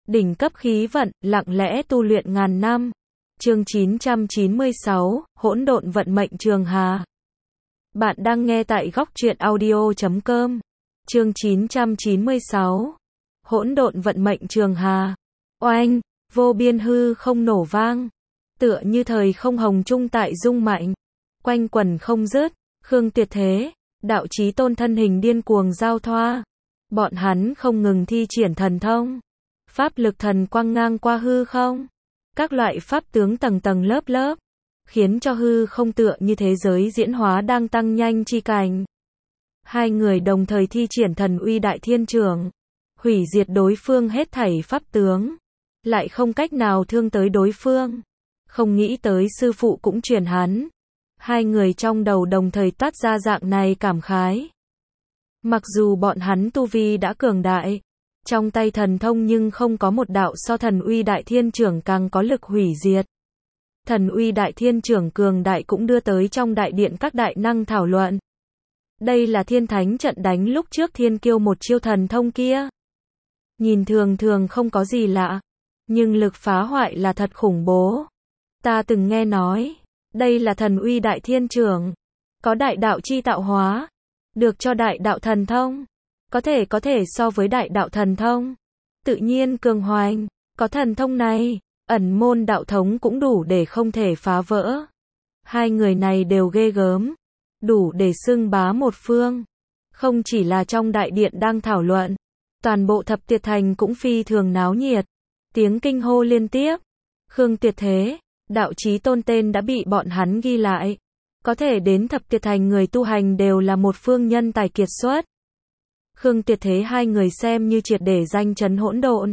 Đỉnh cấp khí vận, lặng lẽ tu luyện ngàn năm. Chương 996, hỗn độn vận mệnh trường hà. Bạn đang nghe tại góc truyện audio.com. Chương 996, hỗn độn vận mệnh trường hà. Oanh, vô biên hư không nổ vang, tựa như thời không hồng trung tại rung mạnh, quanh quẩn không dứt. Khương Tuyệt Thế, Đạo Chí Tôn thân hình điên cuồng giao thoa. Bọn hắn không ngừng thi triển thần thông, pháp lực thần quang ngang qua hư không. Các loại pháp tướng tầng tầng lớp lớp, khiến cho hư không tựa như thế giới diễn hóa đang tăng nhanh chi cảnh. Hai người đồng thời thi triển thần uy đại thiên trưởng, hủy diệt đối phương hết thảy pháp tướng, lại không cách nào thương tới đối phương. Không nghĩ tới sư phụ cũng truyền hắn. Hai người trong đầu đồng thời toát ra dạng này cảm khái. Mặc dù bọn hắn tu vi đã cường đại, trong tay thần thông nhưng không có một đạo so thần uy đại thiên trưởng càng có lực hủy diệt. Thần uy đại thiên trưởng cường đại cũng đưa tới trong đại điện các đại năng thảo luận. Đây là thiên thánh trận đánh lúc trước thiên kiêu một chiêu thần thông kia. Nhìn thường thường không có gì lạ, nhưng lực phá hoại là thật khủng bố. Ta từng nghe nói, đây là thần uy đại thiên trưởng, có đại đạo chi tạo hóa, được cho đại đạo thần thông, có thể so với đại đạo thần thông, tự nhiên cường hoành. Có thần thông này, ẩn môn đạo thống cũng đủ để không thể phá vỡ. Hai người này đều ghê gớm, đủ để xưng bá một phương. Không chỉ là trong đại điện đang thảo luận, toàn bộ Thập Tuyệt Thành cũng phi thường náo nhiệt, tiếng kinh hô liên tiếp. Khương Tuyệt Thế, Đạo Chí Tôn tên đã bị bọn hắn ghi lại. Có thể đến Thập Tuyệt Thành người tu hành đều là một phương nhân tài kiệt xuất. Khương Tuyệt Thế hai người xem như triệt để danh chấn hỗn độn.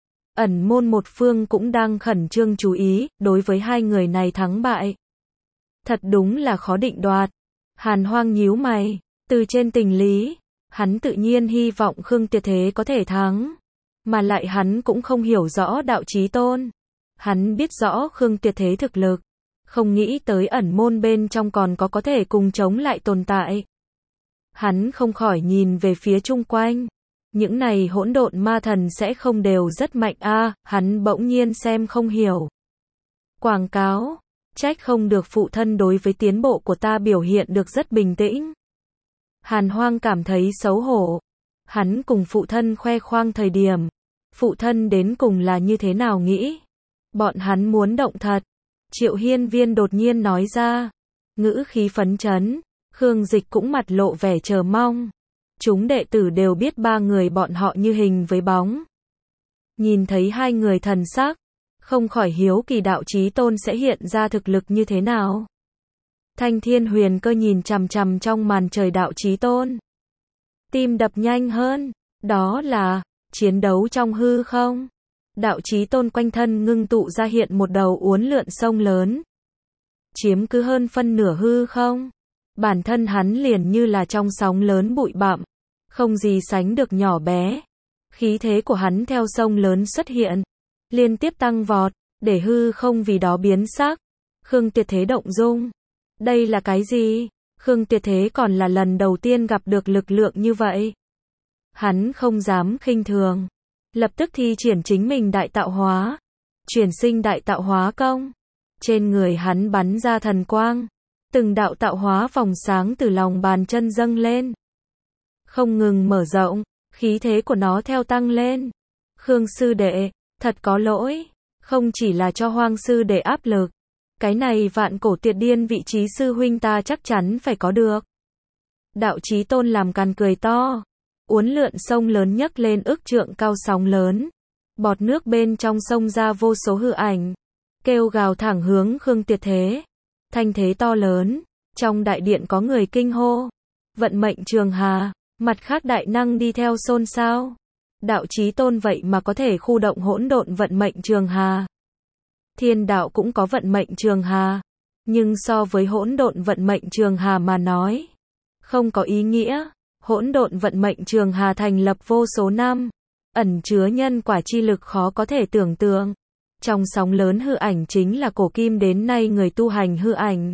Ẩn môn một phương cũng đang khẩn trương chú ý, đối với hai người này thắng bại. Thật đúng là khó định đoạt. Hàn Hoang nhíu mày, từ trên tình lý, hắn tự nhiên hy vọng Khương Tuyệt Thế có thể thắng. Mà lại hắn cũng không hiểu rõ Đạo Chí Tôn. Hắn biết rõ Khương Tuyệt Thế thực lực, không nghĩ tới ẩn môn bên trong còn có thể cùng chống lại tồn tại. Hắn không khỏi nhìn về phía chung quanh. Những này hỗn độn ma thần sẽ không đều rất mạnh a, hắn bỗng nhiên xem không hiểu. Quảng cáo, trách không được phụ thân đối với tiến bộ của ta biểu hiện được rất bình tĩnh. Hàn Hoang cảm thấy xấu hổ. Hắn cùng phụ thân khoe khoang thời điểm, phụ thân đến cùng là như thế nào nghĩ? Bọn hắn muốn động thật. Triệu Hiên Viên đột nhiên nói ra, ngữ khí phấn chấn. Khương Dịch cũng mặt lộ vẻ chờ mong. Chúng đệ tử đều biết ba người bọn họ như hình với bóng. Nhìn thấy hai người thần sắc, không khỏi hiếu kỳ Đạo Chí Tôn sẽ hiện ra thực lực như thế nào. Thanh Thiên Huyền Cơ nhìn chằm chằm trong màn trời Đạo Chí Tôn, tim đập nhanh hơn. Đó là chiến đấu trong hư không. Đạo Chí Tôn quanh thân ngưng tụ ra hiện một đầu uốn lượn sông lớn, chiếm cứ hơn phân nửa hư không. Bản thân hắn liền như là trong sóng lớn bụi bặm, không gì sánh được nhỏ bé. Khí thế của hắn theo sông lớn xuất hiện, liên tiếp tăng vọt, để hư không vì đó biến sắc. Khương Tuyệt Thế động dung. Đây là cái gì? Khương Tuyệt Thế còn là lần đầu tiên gặp được lực lượng như vậy. Hắn không dám khinh thường, lập tức thi triển chính mình đại tạo hóa, chuyển sinh đại tạo hóa công. Trên người hắn bắn ra thần quang, từng đạo tạo hóa vòng sáng từ lòng bàn chân dâng lên, không ngừng mở rộng, khí thế của nó theo tăng lên. Khương sư đệ, thật có lỗi, không chỉ là cho Hoang sư đệ áp lực, cái này vạn cổ tuyệt điên vị trí sư huynh ta chắc chắn phải có được. Đạo Chí Tôn làm càn cười to, uốn lượn sông lớn nhấc lên ức trượng cao sóng lớn, bọt nước bên trong sông ra vô số hư ảnh, kêu gào thẳng hướng Khương Tuyệt Thế. Thanh thế to lớn, trong đại điện có người kinh hô, vận mệnh trường hà. Mặt khác đại năng đi theo xôn xao. Đạo Chí Tôn vậy mà có thể khu động hỗn độn vận mệnh trường hà. Thiên đạo cũng có vận mệnh trường hà, nhưng so với hỗn độn vận mệnh trường hà mà nói, không có ý nghĩa. Hỗn độn vận mệnh trường hà thành lập vô số năm, ẩn chứa nhân quả chi lực khó có thể tưởng tượng. Trong sóng lớn hư ảnh chính là cổ kim đến nay người tu hành hư ảnh.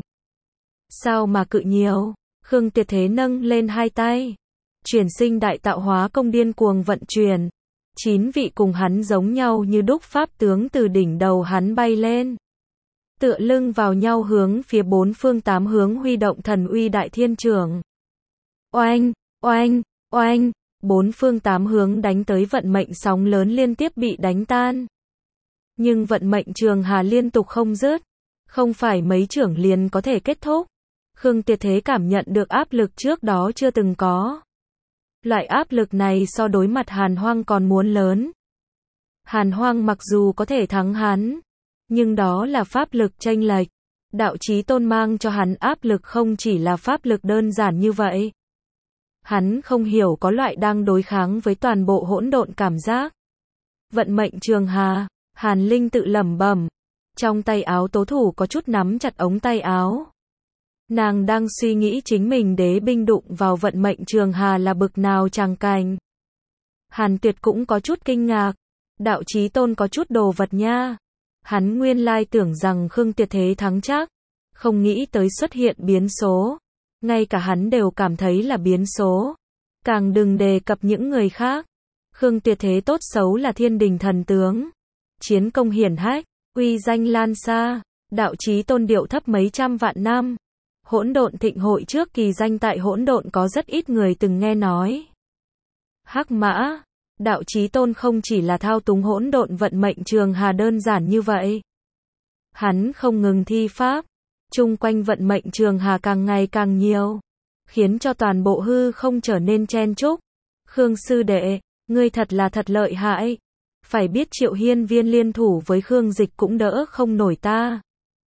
Sao mà cự nhiều? Khương Tuyệt Thế nâng lên hai tay, chuyển sinh đại tạo hóa công điên cuồng vận chuyển, 9 vị cùng hắn giống nhau như đúc pháp tướng từ đỉnh đầu hắn bay lên. Tựa lưng vào nhau hướng phía bốn phương tám hướng huy động thần uy đại thiên trường. Oanh, oanh, oanh, bốn phương tám hướng đánh tới vận mệnh sóng lớn liên tiếp bị đánh tan. Nhưng vận mệnh trường hà liên tục không dứt, không phải mấy chưởng liền có thể kết thúc. Khương Tuyệt Thế cảm nhận được áp lực trước đó chưa từng có. Loại áp lực này so đối mặt Hàn Hoang còn muốn lớn. Hàn Hoang mặc dù có thể thắng hắn, nhưng đó là pháp lực chênh lệch. Đạo Chí Tôn mang cho hắn áp lực không chỉ là pháp lực đơn giản như vậy. Hắn không hiểu có loại đang đối kháng với toàn bộ hỗn độn cảm giác. Vận mệnh trường hà, Hàn Linh tự lẩm bẩm. Trong tay áo tố thủ có chút nắm chặt ống tay áo. Nàng đang suy nghĩ chính mình đế binh đụng vào vận mệnh trường hà là bực nào tràng cảnh. Hàn Tuyệt cũng có chút kinh ngạc. Đạo Chí Tôn có chút đồ vật nha. Hắn nguyên lai tưởng rằng Khương Tuyệt Thế thắng chắc. Không nghĩ tới xuất hiện biến số. Ngay cả hắn đều cảm thấy là biến số. Càng đừng đề cập những người khác. Khương Tuyệt Thế tốt xấu là thiên đình thần tướng. Chiến công hiển hách, uy danh lan xa. Đạo Chí Tôn điệu thấp mấy trăm vạn năm. Hỗn độn thịnh hội trước kỳ danh tại hỗn độn có rất ít người từng nghe nói. Hắc Mã, Đạo Chí Tôn không chỉ là thao túng hỗn độn vận mệnh trường hà đơn giản như vậy. Hắn không ngừng thi pháp, chung quanh vận mệnh trường hà càng ngày càng nhiều, khiến cho toàn bộ hư không trở nên chen chúc. Khương sư đệ, ngươi thật là thật lợi hại. Phải biết Triệu Hiên Viên liên thủ với Khương Dịch cũng đỡ không nổi ta.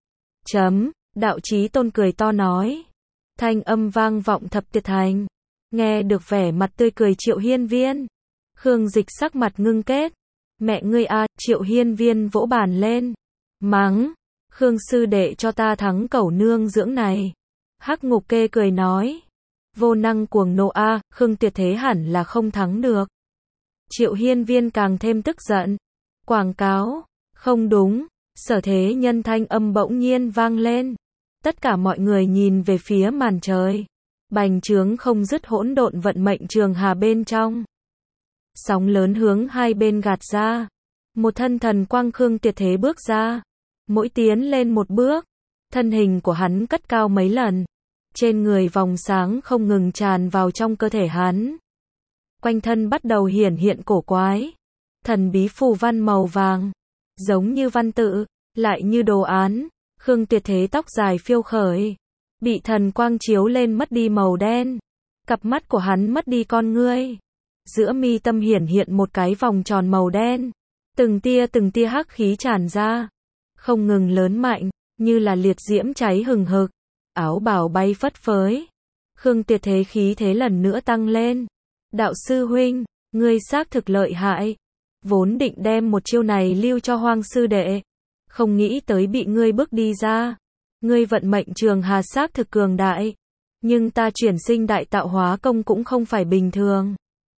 Đạo Chí Tôn cười to nói. Thanh âm vang vọng thập tuyệt thành. Nghe được vẻ mặt tươi cười Triệu Hiên Viên. Khương Dịch sắc mặt ngưng kết. Mẹ ngươi a, Triệu Hiên Viên vỗ bàn lên. Mắng, Khương sư đệ cho ta thắng cẩu nương dưỡng này. Hắc Ngục Kê cười nói. Vô năng cuồng nộ a, Khương Tuyệt Thế hẳn là không thắng được. Triệu Hiên Viên càng thêm tức giận. Quảng cáo, không đúng. Sở Thế Nhân thanh âm bỗng nhiên vang lên. Tất cả mọi người nhìn về phía màn trời. Bành trướng không dứt hỗn độn vận mệnh trường hà bên trong. Sóng lớn hướng hai bên gạt ra. Một thân thần quang Khương Tuyệt Thế bước ra. Mỗi tiến lên một bước, thân hình của hắn cất cao mấy lần. Trên người vòng sáng không ngừng tràn vào trong cơ thể hắn. Quanh thân bắt đầu hiển hiện cổ quái. Thần bí phù văn màu vàng. Giống như văn tự, lại như đồ án. Khương Tuyệt Thế tóc dài phiêu khởi. Bị thần quang chiếu lên mất đi màu đen. Cặp mắt của hắn mất đi con ngươi. Giữa mi tâm hiển hiện một cái vòng tròn màu đen. Từng tia hắc khí tràn ra. Không ngừng lớn mạnh, như là liệt diễm cháy hừng hực. Áo bào bay phất phới. Khương Tuyệt Thế khí thế lần nữa tăng lên. Đạo sư huynh, ngươi xác thực lợi hại. Vốn định đem một chiêu này lưu cho Hoang sư đệ. Không nghĩ tới bị ngươi bước đi ra. Ngươi vận mệnh trường hà xác thực cường đại. Nhưng ta chuyển sinh đại tạo hóa công cũng không phải bình thường.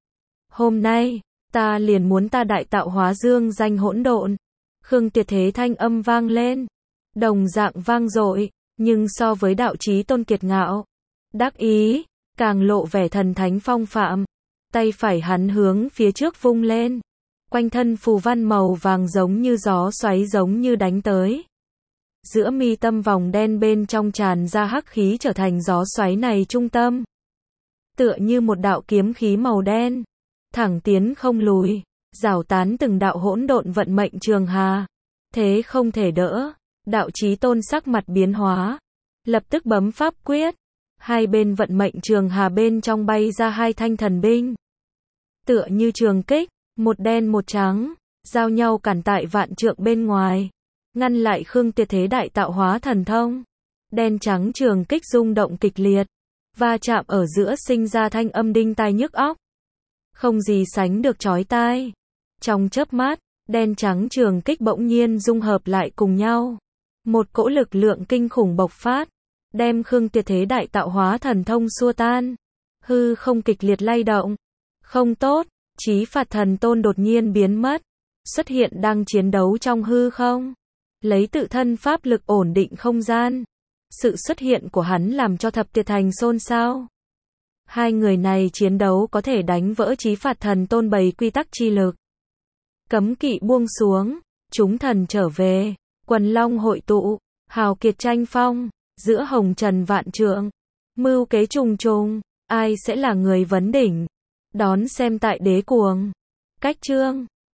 Hôm nay, ta liền muốn ta đại tạo hóa dương danh hỗn độn. Khương Tuyệt Thế thanh âm vang lên. Đồng dạng vang dội, nhưng so với Đạo Chí Tôn kiệt ngạo, đắc ý, càng lộ vẻ thần thánh phong phạm. Tay phải hắn hướng phía trước vung lên. Quanh thân phù văn màu vàng giống như gió xoáy giống như đánh tới. Giữa mi tâm vòng đen bên trong tràn ra hắc khí trở thành gió xoáy này trung tâm. Tựa như một đạo kiếm khí màu đen. Thẳng tiến không lùi. Rảo tán từng đạo hỗn độn vận mệnh trường hà. Thế không thể đỡ. Đạo Chí Tôn sắc mặt biến hóa. Lập tức bấm pháp quyết. Hai bên vận mệnh trường hà bên trong bay ra hai thanh thần binh. Tựa như trường kích. Một đen một trắng. Giao nhau cản tại vạn trượng bên ngoài. Ngăn lại Khương Tuyệt Thế đại tạo hóa thần thông. Đen trắng trường kích rung động kịch liệt. Va chạm ở giữa sinh ra thanh âm đinh tai nhức óc. Không gì sánh được chói tai. Trong chớp mắt, đen trắng trường kích bỗng nhiên dung hợp lại cùng nhau. Một cỗ lực lượng kinh khủng bộc phát. Đem Khương Tuyệt Thế đại tạo hóa thần thông xua tan. Hư không kịch liệt lay động. Không tốt, Chí Phạt Thần Tôn đột nhiên biến mất. Xuất hiện đang chiến đấu trong hư không. Lấy tự thân pháp lực ổn định không gian. Sự xuất hiện của hắn làm cho thập tuyệt thành xôn xao. Hai người này chiến đấu có thể đánh vỡ Chí Phạt Thần Tôn bày quy tắc chi lực. Cấm kỵ buông xuống, chúng thần trở về, quần long hội tụ, hào kiệt tranh phong, giữa hồng trần vạn trượng, mưu kế trùng trùng, ai sẽ là người vấn đỉnh? Đón xem tại Đế Cuồng. Cách chương